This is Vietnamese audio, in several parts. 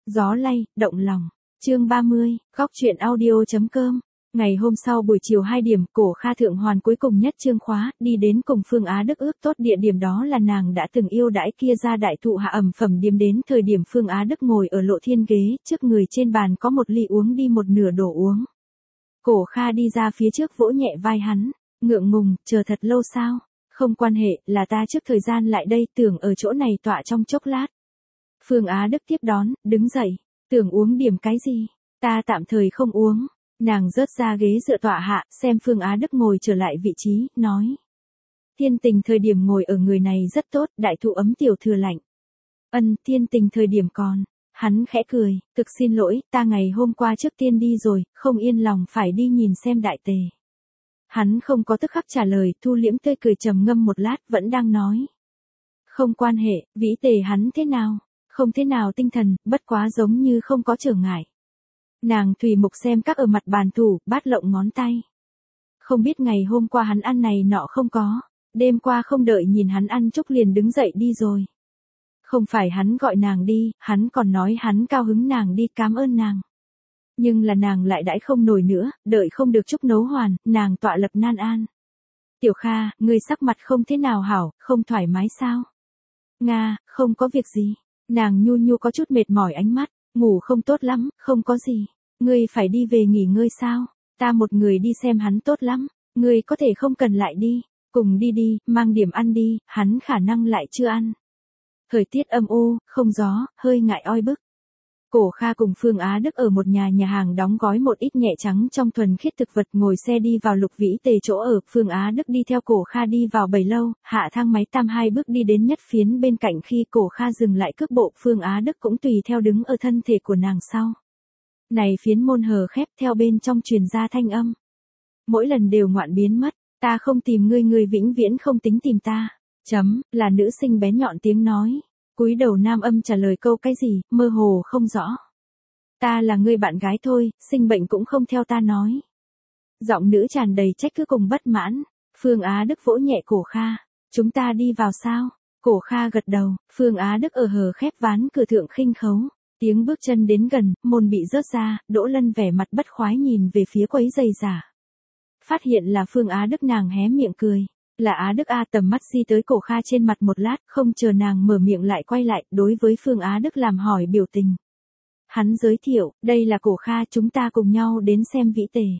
Gió lay, động lòng. Chương 30, góc truyện audio.com. Ngày hôm sau buổi chiều 2 điểm, Cổ Kha thượng hoàn cuối cùng nhất chương khóa, đi đến cùng Phương Á Đức ước tốt địa điểm, đó là nàng đã từng yêu đãi kia ra đại thụ hạ ẩm phẩm điếm. Đến thời điểm Phương Á Đức ngồi ở lộ thiên ghế, trước người trên bàn có một ly uống đi một nửa đổ uống. Cổ Kha đi ra phía trước vỗ nhẹ vai hắn, ngượng ngùng, chờ thật lâu sao? Không quan hệ, là ta trước thời gian lại đây, tưởng ở chỗ này tọa trong chốc lát. Phương Á Đức tiếp đón, đứng dậy, tưởng uống điểm cái gì? Ta tạm thời không uống. Nàng rớt ra ghế dựa tọa hạ, xem Phương Á Đức ngồi trở lại vị trí, nói. Thiên tình thời điểm ngồi ở người này rất tốt, đại thụ ấm tiểu thừa lạnh. Thiên tình thời điểm còn. Hắn khẽ cười, thực xin lỗi, ta ngày hôm qua trước tiên đi rồi, không yên lòng phải đi nhìn xem đại tề. Hắn không có tức khắc trả lời, thu liễm tươi cười, trầm ngâm một lát, vẫn đang nói. Không quan hệ, vĩ tề hắn thế nào? Không thế nào tinh thần, bất quá giống như không có trở ngại. Nàng tùy mục xem các ở mặt bàn thủ, bát lộng ngón tay. Không biết ngày hôm qua hắn ăn này nọ không có, đêm qua không đợi nhìn hắn ăn chúc liền đứng dậy đi rồi. Không phải hắn gọi nàng đi, hắn còn nói hắn cao hứng nàng đi, cảm ơn nàng. Nhưng là nàng lại đãi không nổi nữa, đợi không được chúc nấu hoàn, nàng tọa lập nan an. Tiểu Kha, ngươi sắc mặt không thế nào hảo, không thoải mái sao? Nga, không có việc gì. Nàng nhu nhu có chút mệt mỏi ánh mắt, ngủ không tốt lắm, không có gì. Ngươi phải đi về nghỉ ngơi sao? Ta một người đi xem hắn tốt lắm, ngươi có thể không cần lại đi, cùng đi đi, mang điểm ăn đi, hắn khả năng lại chưa ăn. Thời tiết âm u, không gió, hơi ngại oi bức. Cổ Kha cùng Phương Á Đức ở một nhà hàng đóng gói một ít nhẹ trắng trong thuần khiết thực vật, ngồi xe đi vào Lục Vĩ Tề chỗ ở. Phương Á Đức đi theo Cổ Kha đi vào bầy lâu, hạ thang máy tam 2 bước đi đến nhất phiến bên cạnh, khi Cổ Kha dừng lại cước bộ, Phương Á Đức cũng tùy theo đứng ở thân thể của nàng sau. Này phiến môn hờ khép, theo bên trong truyền ra thanh âm. Mỗi lần đều ngoạn biến mất, ta không tìm ngươi, ngươi vĩnh viễn không tính tìm ta. Là nữ sinh bé nhọn tiếng nói. Cúi đầu nam âm trả lời câu cái gì, mơ hồ không rõ. Ta là người bạn gái thôi, sinh bệnh cũng không theo ta nói. Giọng nữ tràn đầy trách cứ cùng bất mãn. Phương Á Đức vỗ nhẹ Cổ Kha. Chúng ta đi vào sao? Cổ Kha gật đầu, Phương Á Đức ở hờ khép ván cửa thượng khinh khấu. Tiếng bước chân đến gần, môn bị rớt ra, Đỗ Lân vẻ mặt bất khoái nhìn về phía quấy giày giả. Phát hiện là Phương Á Đức, nàng hé miệng cười. Là Á Đức a, tầm mắt di tới Cổ Kha trên mặt một lát, không chờ nàng mở miệng lại quay lại, đối với Phương Á Đức làm hỏi biểu tình. Hắn giới thiệu, đây là Cổ Kha, chúng ta cùng nhau đến xem vĩ tề.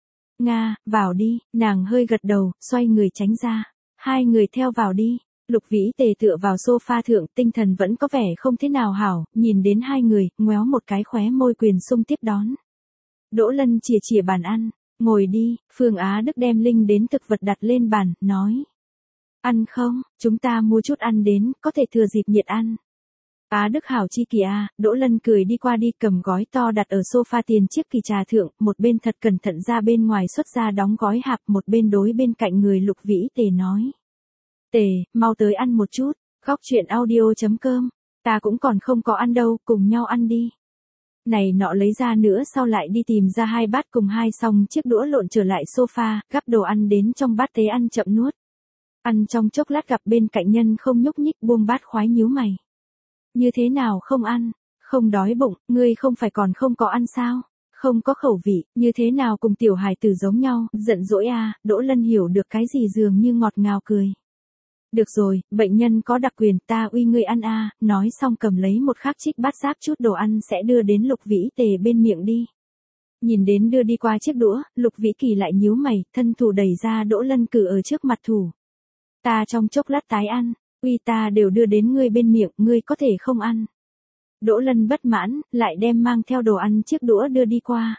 Nga, vào đi, nàng hơi gật đầu, xoay người tránh ra. Hai người theo vào đi. Lục Vĩ Tề tựa vào sofa thượng, tinh thần vẫn có vẻ không thế nào hảo, nhìn đến hai người, ngoéo một cái khóe môi quyền sung tiếp đón. Đỗ Lân chìa chìa bàn ăn. Ngồi đi, Phương Á Đức đem linh đến thực vật đặt lên bàn, nói. Ăn không, chúng ta mua chút ăn đến, có thể thừa dịp nhiệt ăn. Á Đức hảo chi kìa, Đỗ Lân cười đi qua đi, cầm gói to đặt ở sofa tiền chiếc kỳ trà thượng, một bên thật cẩn thận ra bên ngoài xuất ra đóng gói hạp, một bên đối bên cạnh người Lục Vĩ Tề nói. Tề, mau tới ăn một chút, góc truyện audio.com, ta cũng còn không có ăn đâu, cùng nhau ăn đi. Này nọ lấy ra nữa, sau lại đi tìm ra 2 bát cùng 2 xong chiếc đũa, lộn trở lại sofa, gắp đồ ăn đến trong bát tế ăn chậm nuốt. Ăn trong chốc lát gặp bên cạnh nhân không nhúc nhích, buông bát khoái nhíu mày. Như thế nào không ăn, không đói bụng, ngươi không phải còn không có ăn sao, không có khẩu vị, như thế nào cùng tiểu hài tử giống nhau, giận dỗi à, Đỗ Lân hiểu được cái gì dường như ngọt ngào cười. Được rồi, bệnh nhân có đặc quyền, ta uy ngươi ăn a, nói xong cầm lấy một khắc trích bát giáp chút đồ ăn sẽ đưa đến Lục Vĩ Tề bên miệng đi. Nhìn đến đưa đi qua chiếc đũa, Lục Vĩ Kỳ lại nhíu mày, thân thủ đẩy ra Đỗ Lân cử ở trước mặt thủ. Ta trong chốc lát tái ăn, uy ta đều đưa đến ngươi bên miệng, ngươi có thể không ăn. Đỗ Lân bất mãn, lại đem mang theo đồ ăn chiếc đũa đưa đi qua.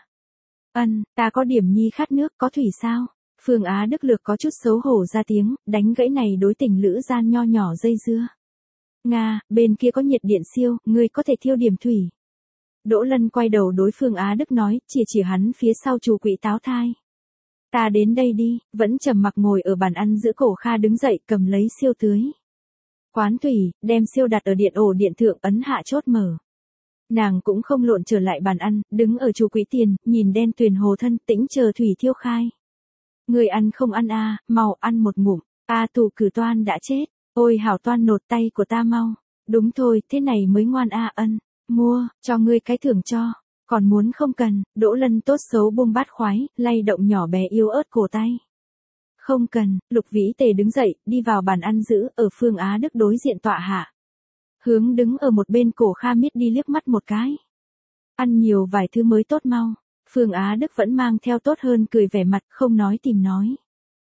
Ta có điểm nhi khát nước, có thủy sao? Phương Á Đức Lược có chút xấu hổ ra tiếng, đánh gãy này đối tình lữ gian nho nhỏ dây dưa. Nga, bên kia có nhiệt điện siêu, ngươi có thể thiêu điểm thủy. Đỗ Lân quay đầu đối Phương Á Đức nói, chỉ hắn phía sau Chủ Quỹ Táo Thai. Ta đến đây đi, vẫn trầm mặc ngồi ở bàn ăn giữa. Cổ Kha đứng dậy cầm lấy siêu tưới. Quán thủy, đem siêu đặt ở điện ổ điện thượng, ấn hạ chốt mở. Nàng cũng không lộn trở lại bàn ăn, đứng ở Chủ Quỹ tiền, nhìn đen tuyền hồ thân, tĩnh chờ thủy thiêu khai. Người ăn không ăn a, mau ăn một ngụm. Tù cử toan đã chết. Ôi hảo toan nột tay của ta mau. Đúng thôi, thế này mới ngoan a. Mua, cho ngươi cái thưởng cho. Còn muốn không cần, Đỗ Lân tốt xấu buông bát khoái, lay động nhỏ bé yếu ớt cổ tay. Không cần, Lục Vĩ Tề đứng dậy, đi vào bàn ăn giữ, ở Phương Á Đức đối diện tọa hạ. Hướng đứng ở một bên Cổ Kha miết đi liếc mắt một cái. Ăn nhiều vài thứ mới tốt mau. Phương Á Đức vẫn mang theo tốt hơn cười vẻ mặt, không nói tìm nói.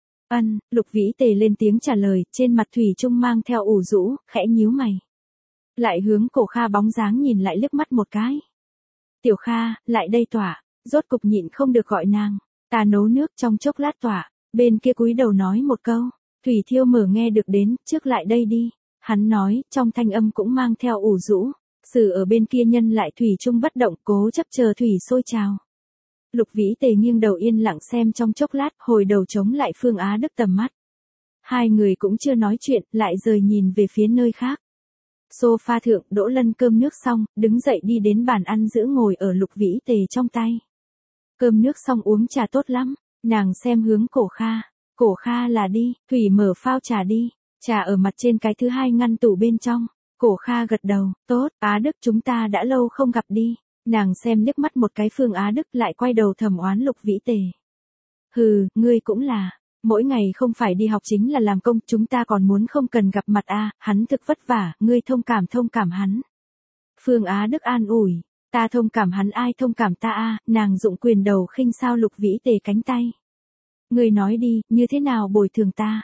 Lục Vĩ Tề lên tiếng trả lời, trên mặt thủy chung mang theo ủ rũ, khẽ nhíu mày. Lại hướng Cổ Kha bóng dáng nhìn lại liếc mắt một cái. Tiểu Kha, lại đây tỏa, rốt cục nhịn không được gọi nàng. Ta nấu nước trong chốc lát tỏa, bên kia cúi đầu nói một câu. Thủy Thiêu Mở nghe được đến, trước lại đây đi. Hắn nói, trong thanh âm cũng mang theo ủ rũ. Sử ở bên kia nhân lại thủy chung bất động, cố chấp chờ thủy sôi trào. Lục Vĩ Tề nghiêng đầu yên lặng xem trong chốc lát, hồi đầu chống lại Phương Á Đức tầm mắt. Hai người cũng chưa nói chuyện, lại rời nhìn về phía nơi khác. Sofa thượng, Đỗ Lân cơm nước xong, đứng dậy đi đến bàn ăn giữ ngồi ở Lục Vĩ Tề trong tay. Cơm nước xong uống trà tốt lắm, nàng xem hướng Cổ Kha. Cổ Kha là đi, Thủy mở phao trà đi, trà ở mặt trên cái thứ hai ngăn tủ bên trong. Cổ Kha gật đầu, tốt, Á Đức chúng ta đã lâu không gặp đi. Nàng xem liếc mắt một cái Phương Á Đức lại quay đầu thầm oán Lục Vĩ Tề. Hừ, ngươi cũng là, mỗi ngày không phải đi học chính là làm công, chúng ta còn muốn không cần gặp mặt a, hắn thực vất vả, ngươi thông cảm hắn. Phương Á Đức an ủi, ta thông cảm hắn ai thông cảm ta a, nàng dụng quyền đầu khinh sao Lục Vĩ Tề cánh tay. Ngươi nói đi, như thế nào bồi thường ta?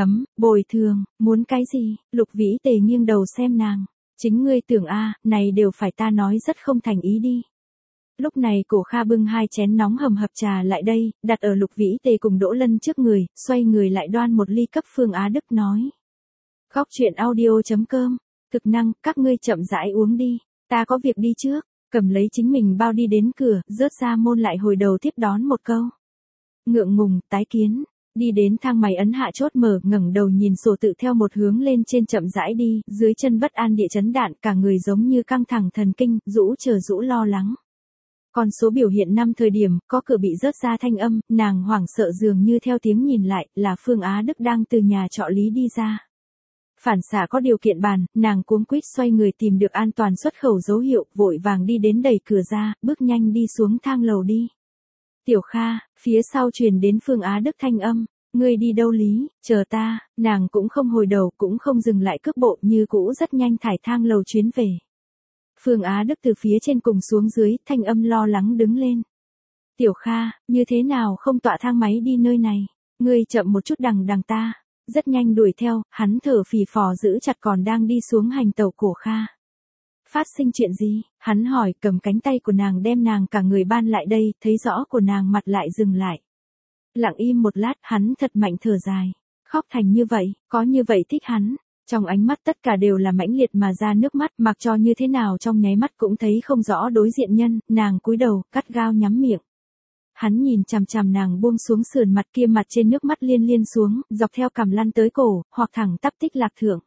Bồi thường, muốn cái gì? Lục Vĩ Tề nghiêng đầu xem nàng. Chính ngươi tưởng a, này đều phải ta nói rất không thành ý đi. Lúc này Cổ Kha bưng hai chén nóng hầm hập trà lại đây, đặt ở Lục Vĩ Tề cùng Đỗ Lân trước người, xoay người lại đoan một ly cấp Phương Á Đức nói. Góc truyện audio.com, thực năng, các ngươi chậm rãi uống đi, ta có việc đi trước, cầm lấy chính mình bao đi đến cửa, rớt ra môn lại hồi đầu tiếp đón một câu. Ngượng ngùng, tái kiến. Đi đến thang máy ấn hạ chốt mở, ngẩng đầu nhìn sổ tự theo một hướng lên trên chậm rãi đi, dưới chân bất an địa chấn đạn, cả người giống như căng thẳng thần kinh, rũ lo lắng. Con số biểu hiện năm thời điểm, có cửa bị rớt ra thanh âm, nàng hoảng sợ dường như theo tiếng nhìn lại, là Phương Á Đức đang từ nhà trọ lý đi ra. Phản xạ có điều kiện bàn, nàng cuống quýt xoay người tìm được an toàn xuất khẩu dấu hiệu, vội vàng đi đến đẩy cửa ra, bước nhanh đi xuống thang lầu đi. Tiểu Kha, phía sau truyền đến Phương Á Đức thanh âm, ngươi đi đâu lý, chờ ta, nàng cũng không hồi đầu cũng không dừng lại cước bộ như cũ rất nhanh thải thang lầu chuyến về. Phương Á Đức từ phía trên cùng xuống dưới, thanh âm lo lắng đứng lên. Tiểu Kha, như thế nào không tọa thang máy đi nơi này, ngươi chậm một chút đằng ta, rất nhanh đuổi theo, hắn thở phì phò giữ chặt còn đang đi xuống hành tẩu Cổ Kha. Phát sinh chuyện gì? Hắn hỏi, cầm cánh tay của nàng đem nàng cả người ban lại đây, thấy rõ của nàng mặt lại dừng lại. Lặng im một lát, hắn thật mạnh thở dài. Khóc thành như vậy, có như vậy thích hắn. Trong ánh mắt tất cả đều là mãnh liệt mà ra nước mắt, mặc cho như thế nào trong nháy mắt cũng thấy không rõ đối diện nhân, nàng cúi đầu, cắt gao nhắm miệng. Hắn nhìn chằm chằm nàng buông xuống sườn mặt kia, mặt trên nước mắt liên xuống, dọc theo cằm lăn tới cổ, hoặc thẳng tắp tích lạc thượng.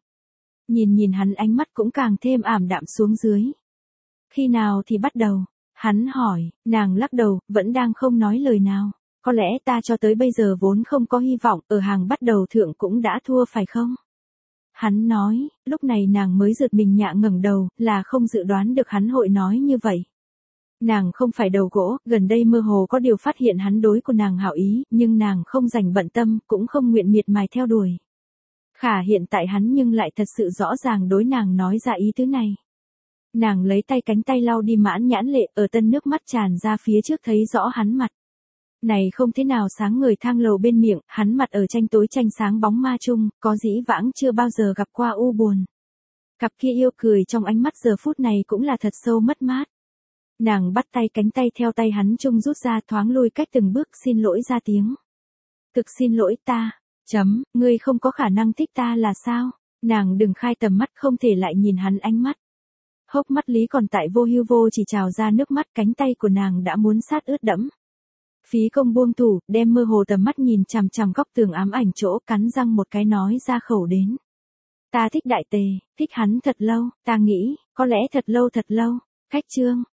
Nhìn hắn ánh mắt cũng càng thêm ảm đạm xuống dưới. Khi nào thì bắt đầu? Hắn hỏi, nàng lắc đầu, vẫn đang không nói lời nào. Có lẽ ta cho tới bây giờ vốn không có hy vọng, ở hàng bắt đầu thượng cũng đã thua phải không? Hắn nói, lúc này nàng mới giật mình nhạ ngẩng đầu, là không dự đoán được hắn hội nói như vậy. Nàng không phải đầu gỗ, gần đây mơ hồ có điều phát hiện hắn đối của nàng hảo ý, nhưng nàng không dành bận tâm, cũng không nguyện miệt mài theo đuổi. Khả hiện tại hắn nhưng lại thật sự rõ ràng đối nàng nói ra ý tứ này. Nàng lấy tay cánh tay lau đi mãn nhãn lệ, ở tân nước mắt tràn ra phía trước thấy rõ hắn mặt. Này không thế nào sáng người thang lầu bên miệng, hắn mặt ở tranh tối tranh sáng bóng ma chung, có dĩ vãng chưa bao giờ gặp qua u buồn. Cặp kia yêu cười trong ánh mắt giờ phút này cũng là thật sâu mất mát. Nàng bắt tay cánh tay theo tay hắn chung rút ra, thoáng lùi cách từng bước, xin lỗi ra tiếng. Thực xin lỗi ta. Ngươi không có khả năng thích ta là sao? Nàng đừng khai tầm mắt, không thể lại nhìn hắn ánh mắt. Hốc mắt lý còn tại vô hưu vô chỉ trào ra nước mắt, cánh tay của nàng đã muốn sát ướt đẫm. Phí công buông thủ, đem mơ hồ tầm mắt nhìn chằm chằm góc tường ám ảnh chỗ, cắn răng một cái nói ra khẩu đến. Ta thích Đại Tề, thích hắn thật lâu, ta nghĩ, có lẽ thật lâu. Khách chương.